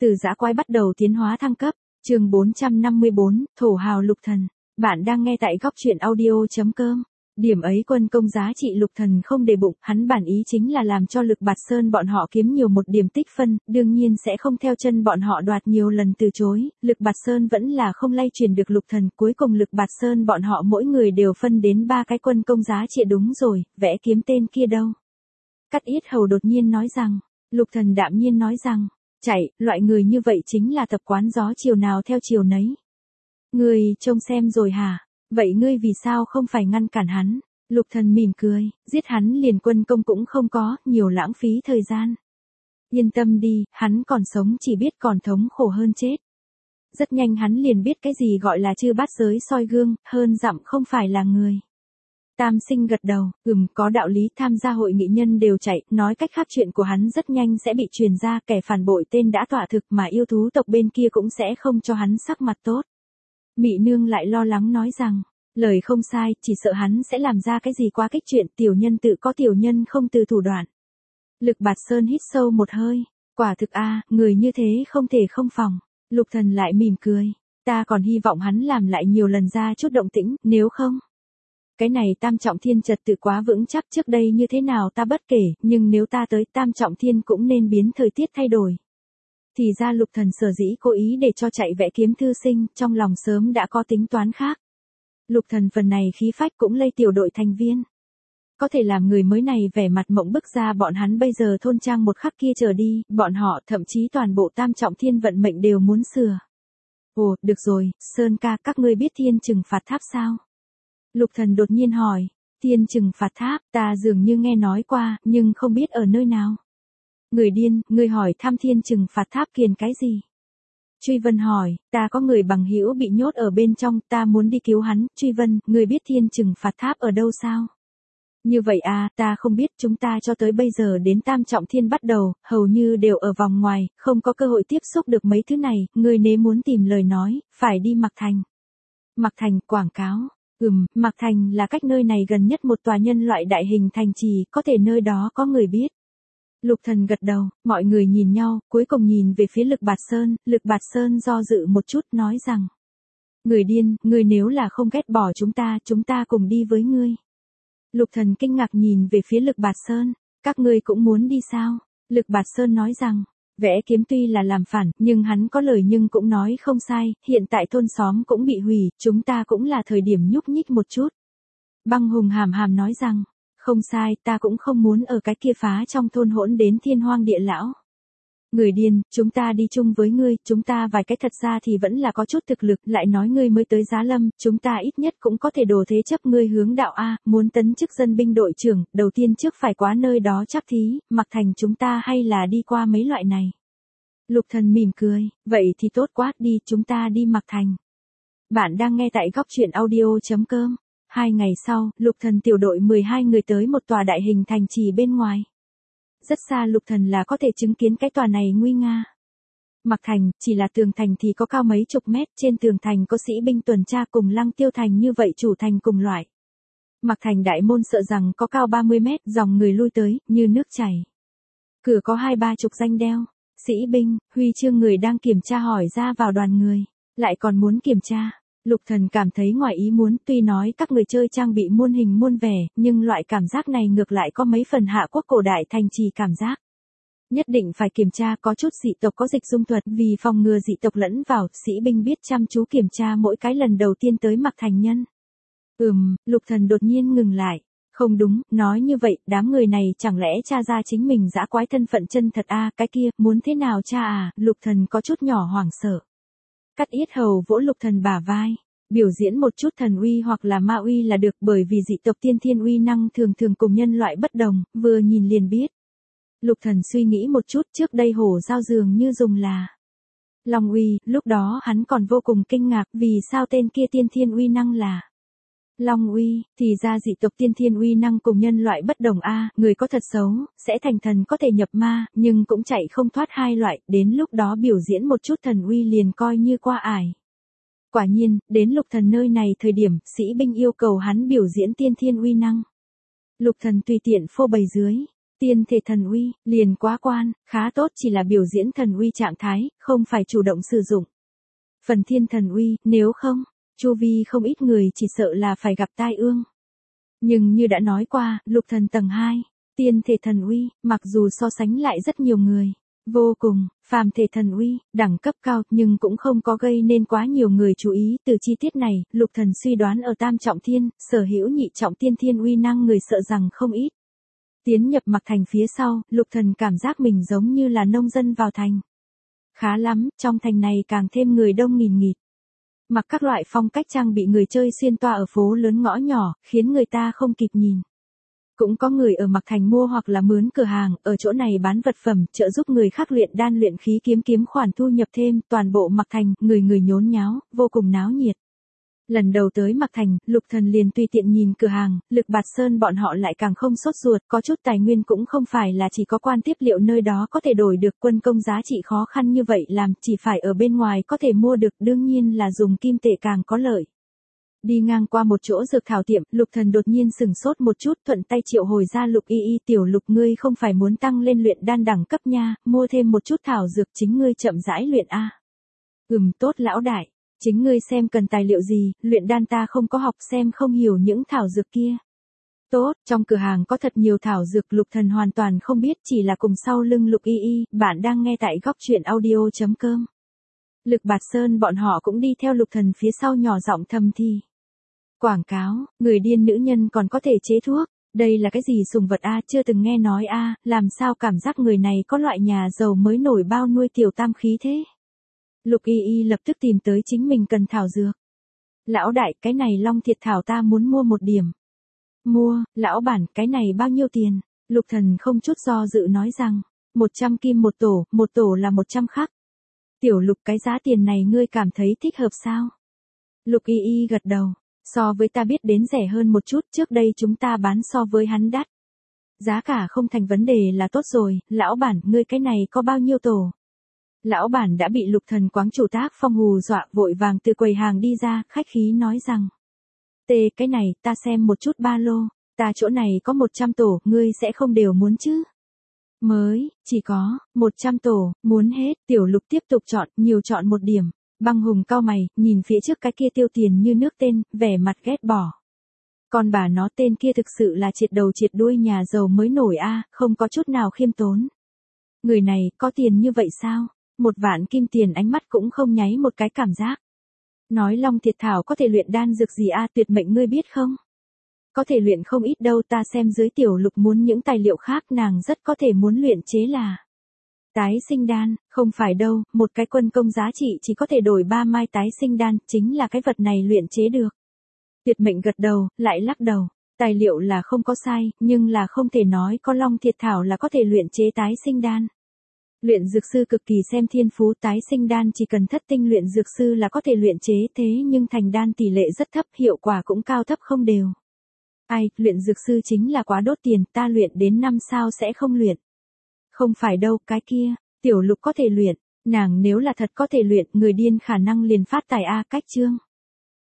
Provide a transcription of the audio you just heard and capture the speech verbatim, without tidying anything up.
Từ dã quái bắt đầu tiến hóa thăng cấp, chương bốn trăm năm mươi bốn, thổ hào lục thần. Bạn đang nghe tại góc truyện audio.com. Điểm ấy quân công giá trị lục thần không để bụng, hắn bản ý chính là làm cho Lực Bạt Sơn bọn họ kiếm nhiều một điểm tích phân, đương nhiên sẽ không theo chân bọn họ đoạt nhiều lần từ chối, Lực Bạt Sơn vẫn là không lay truyền được lục thần, cuối cùng Lực Bạt Sơn bọn họ mỗi người đều phân đến ba cái quân công giá trị. Đúng rồi, vẽ kiếm tên kia đâu? Cắt Yết Hầu đột nhiên nói rằng, lục thần đạm nhiên nói rằng, chạy, loại người như vậy chính là tập quán gió chiều nào theo chiều nấy. Ngươi trông xem rồi hả? Vậy ngươi vì sao không phải ngăn cản hắn? Lục thần mỉm cười, giết hắn liền quân công cũng không có, nhiều lãng phí thời gian. Yên tâm đi, hắn còn sống chỉ biết còn thống khổ hơn chết. Rất nhanh hắn liền biết cái gì gọi là chư bát giới soi gương, hơn dặm không phải là người. Tam Sinh gật đầu, ừm, có đạo lý, tham gia hội nghị nhân đều chạy, nói cách khác chuyện của hắn rất nhanh sẽ bị truyền ra, kẻ phản bội tên đã tọa thực mà yêu thú tộc bên kia cũng sẽ không cho hắn sắc mặt tốt. Mị nương lại lo lắng nói rằng, lời không sai, chỉ sợ hắn sẽ làm ra cái gì quá kích chuyện, tiểu nhân tự có tiểu nhân không từ thủ đoạn. Lực Bạt Sơn hít sâu một hơi, quả thực a, người như thế không thể không phòng. Lục thần lại mỉm cười, ta còn hy vọng hắn làm lại nhiều lần ra chút động tĩnh, nếu không. Cái này Tam Trọng Thiên trật tự quá vững chắc, trước đây như thế nào ta bất kể, nhưng nếu ta tới Tam Trọng Thiên cũng nên biến thời tiết thay đổi. Thì ra lục thần sở dĩ cố ý để cho chạy vẽ kiếm thư sinh, trong lòng sớm đã có tính toán khác. Lục thần phần này khí phách cũng lây tiểu đội thành viên. Có thể làm người mới này vẻ mặt mộng bức ra bọn hắn bây giờ thôn trang một khắc kia trở đi, bọn họ thậm chí toàn bộ Tam Trọng Thiên vận mệnh đều muốn sửa. Ồ, được rồi, Sơn ca, các ngươi biết Thiên Trừng Phạt Tháp sao? Lục thần đột nhiên hỏi, Thiên Trừng Phạt Tháp, ta dường như nghe nói qua, nhưng không biết ở nơi nào. Người điên, ngươi hỏi thăm Thiên Trừng Phạt Tháp kiền cái gì? Truy Vân hỏi, ta có người bằng hữu bị nhốt ở bên trong, ta muốn đi cứu hắn. Truy Vân, ngươi biết Thiên Trừng Phạt Tháp ở đâu sao? Như vậy à, ta không biết, chúng ta cho tới bây giờ đến Tam Trọng Thiên bắt đầu, hầu như đều ở vòng ngoài, không có cơ hội tiếp xúc được mấy thứ này, ngươi nếu muốn tìm lời nói, phải đi Mạc Thành. Mạc Thành, quảng cáo. Ừm, Mạc Thành là cách nơi này gần nhất một tòa nhân loại đại hình thành trì, có thể nơi đó có người biết. Lục thần gật đầu, mọi người nhìn nhau, cuối cùng nhìn về phía Lực Bạt Sơn, Lực Bạt Sơn do dự một chút nói rằng. Người điên, ngươi nếu là không ghét bỏ chúng ta, chúng ta cùng đi với ngươi. Lục thần kinh ngạc nhìn về phía Lực Bạt Sơn, các ngươi cũng muốn đi sao? Lực Bạt Sơn nói rằng, vẽ kiếm tuy là làm phản, nhưng hắn có lời nhưng cũng nói không sai, hiện tại thôn xóm cũng bị hủy, chúng ta cũng là thời điểm nhúc nhích một chút. Băng Hùng hàm hàm nói rằng, không sai, ta cũng không muốn ở cái kia phá trong thôn hỗn đến thiên hoang địa lão. Người điên, chúng ta đi chung với ngươi, chúng ta vài cái thật ra thì vẫn là có chút thực lực, lại nói ngươi mới tới Giá Lâm, chúng ta ít nhất cũng có thể đồ thế chấp ngươi hướng đạo A, muốn tấn chức dân binh đội trưởng, đầu tiên trước phải qua nơi đó chắc thí, Mạc Thành chúng ta hay là đi qua mấy loại này. Lục thần mỉm cười, vậy thì tốt quá, đi, chúng ta đi Mạc Thành. Bạn đang nghe tại góc truyện audio.com. Hai ngày sau, lục thần tiểu đội mười hai người tới một tòa đại hình thành trì bên ngoài. Rất xa lục thần là có thể chứng kiến cái tòa này nguy nga. Mạc Thành, chỉ là tường thành thì có cao mấy chục mét, trên tường thành có sĩ binh tuần tra cùng Lăng Tiêu Thành như vậy chủ thành cùng loại. Mạc Thành đại môn sợ rằng có cao ba mươi mét, dòng người lui tới, như nước chảy. Cửa có hai ba chục danh đeo, sĩ binh, huy chương người đang kiểm tra hỏi ra vào đoàn người, lại còn muốn kiểm tra. Lục thần cảm thấy ngoài ý muốn, tuy nói các người chơi trang bị muôn hình muôn vẻ, nhưng loại cảm giác này ngược lại có mấy phần hạ quốc cổ đại thành trì cảm giác. Nhất định phải kiểm tra, có chút dị tộc có dịch dung thuật, vì phòng ngừa dị tộc lẫn vào, sĩ binh biết chăm chú kiểm tra mỗi cái lần đầu tiên tới Mạc Thành nhân. Ừm, lục thần đột nhiên ngừng lại. Không đúng, nói như vậy, đám người này chẳng lẽ tra ra chính mình dã quái thân phận chân thật a, cái kia, muốn thế nào tra à, lục thần có chút nhỏ hoảng sợ. Cắt Yết Hầu vỗ lục thần bả vai, biểu diễn một chút thần uy hoặc là ma uy là được, bởi vì dị tộc tiên thiên uy năng thường thường cùng nhân loại bất đồng, vừa nhìn liền biết. Lục thần suy nghĩ một chút, trước đây hổ giao dường như dùng là Long uy, lúc đó hắn còn vô cùng kinh ngạc, vì sao tên kia tiên thiên uy năng là Long uy, thì ra dị tộc tiên thiên uy năng cùng nhân loại bất đồng a, người có thật xấu, sẽ thành thần có thể nhập ma, nhưng cũng chạy không thoát hai loại, đến lúc đó biểu diễn một chút thần uy liền coi như qua ải. Quả nhiên, đến lục thần nơi này thời điểm, sĩ binh yêu cầu hắn biểu diễn tiên thiên uy năng. Lục thần tùy tiện phô bày dưới, Tiên thể thần uy, liền quá quan, khá tốt chỉ là biểu diễn thần uy trạng thái, không phải chủ động sử dụng. Phần thiên thần uy, nếu không, chu vi không ít người chỉ sợ là phải gặp tai ương. Nhưng như đã nói qua, lục thần tầng hai, tiên thể thần uy, mặc dù so sánh lại rất nhiều người, vô cùng, phàm thể thần uy, đẳng cấp cao, nhưng cũng không có gây nên quá nhiều người chú ý. Từ chi tiết này, lục thần suy đoán ở tam trọng thiên, sở hữu nhị trọng tiên thiên uy năng người sợ rằng không ít. Tiến nhập Mặc Thành phía sau, lục thần cảm giác mình giống như là nông dân vào thành. Khá lắm, trong thành này càng thêm người đông nghìn nghịt. Mặc các loại phong cách trang bị người chơi xuyên toa ở phố lớn ngõ nhỏ, khiến người ta không kịp nhìn. Cũng có người ở Mặc Thành mua hoặc là mướn cửa hàng, ở chỗ này bán vật phẩm, trợ giúp người khác luyện đan luyện khí kiếm kiếm khoản thu nhập thêm, toàn bộ Mặc Thành, người người nhốn nháo, vô cùng náo nhiệt. Lần đầu tới Mặc Thành, lục thần liền tùy tiện nhìn cửa hàng, Lực Bạt Sơn bọn họ lại càng không sốt ruột, có chút tài nguyên cũng không phải là chỉ có quan tiếp liệu nơi đó có thể đổi được, quân công giá trị khó khăn như vậy làm, chỉ phải ở bên ngoài có thể mua được, đương nhiên là dùng kim tệ càng có lợi. Đi ngang qua một chỗ dược thảo tiệm, lục thần đột nhiên sừng sốt một chút, thuận tay triệu hồi ra Lục Y Y, tiểu Lục ngươi không phải muốn tăng lên luyện đan đẳng cấp nha, mua thêm một chút thảo dược chính ngươi chậm rãi luyện a. Ừm, tốt lão đại, chính ngươi xem cần tài liệu gì, luyện đan ta không có học, xem không hiểu những thảo dược kia. Tốt, trong cửa hàng có thật nhiều thảo dược, lục thần hoàn toàn không biết, chỉ là cùng sau lưng Lục Y Y, bạn đang nghe tại góc truyện audio chấm com. Lực Bạt Sơn bọn họ cũng đi theo lục thần phía sau nhỏ giọng thầm thì. Quảng cáo, người điên nữ nhân còn có thể chế thuốc, đây là cái gì sùng vật a, chưa từng nghe nói a, làm sao cảm giác người này có loại nhà giàu mới nổi bao nuôi tiểu tam khí thế. Lục Y Y lập tức tìm tới chính mình cần thảo dược. Lão đại, cái này long thiệt thảo ta muốn mua một điểm. Mua, lão bản, cái này bao nhiêu tiền? Lục thần không chút do dự nói rằng, một trăm kim một tổ, một tổ là một trăm khắc. Tiểu Lục, cái giá tiền này ngươi cảm thấy thích hợp sao? Lục Y Y gật đầu. So với ta biết đến rẻ hơn một chút, trước đây chúng ta bán so với hắn đắt. Giá cả không thành vấn đề là tốt rồi, lão bản, ngươi cái này có bao nhiêu tổ? Lão bản đã bị lục thần quáng chủ tác phong hù dọa, vội vàng từ quầy hàng đi ra, khách khí nói rằng. Tê, cái này, ta xem một chút ba lô, ta chỗ này có một trăm tổ, ngươi sẽ không đều muốn chứ? Mới, chỉ có, một trăm tổ, muốn hết, tiểu Lục tiếp tục chọn, nhiều chọn một điểm. Băng Hùng cau mày, nhìn phía trước cái kia tiêu tiền như nước tên, vẻ mặt ghét bỏ. Còn bà nó tên kia thực sự là triệt đầu triệt đuôi nhà giàu mới nổi a, không có chút nào khiêm tốn. Người này, có tiền như vậy sao? Một vạn kim tiền, ánh mắt cũng không nháy một cái cảm giác. Nói long thiệt thảo có thể luyện đan dược gì a, tuyệt mệnh ngươi biết không? Có thể luyện không ít đâu, ta xem dưới tiểu Lục muốn những tài liệu khác, nàng rất có thể muốn luyện chế là tái sinh đan, không phải đâu, một cái quân công giá trị chỉ có thể đổi ba mai tái sinh đan, chính là cái vật này luyện chế được. Tuyệt mệnh gật đầu, lại lắc đầu, tài liệu là không có sai, nhưng là không thể nói có long thiệt thảo là có thể luyện chế tái sinh đan. Luyện dược sư cực kỳ xem thiên phú, tái sinh đan chỉ cần thất tinh luyện dược sư là có thể luyện chế, thế nhưng thành đan tỷ lệ rất thấp, hiệu quả cũng cao thấp không đều. Ai, luyện dược sư chính là quá đốt tiền, ta luyện đến năm sao sẽ không luyện. Không phải đâu, cái kia, tiểu Lục có thể luyện, nàng nếu là thật có thể luyện, người điên khả năng liền phát tài a, cách chương.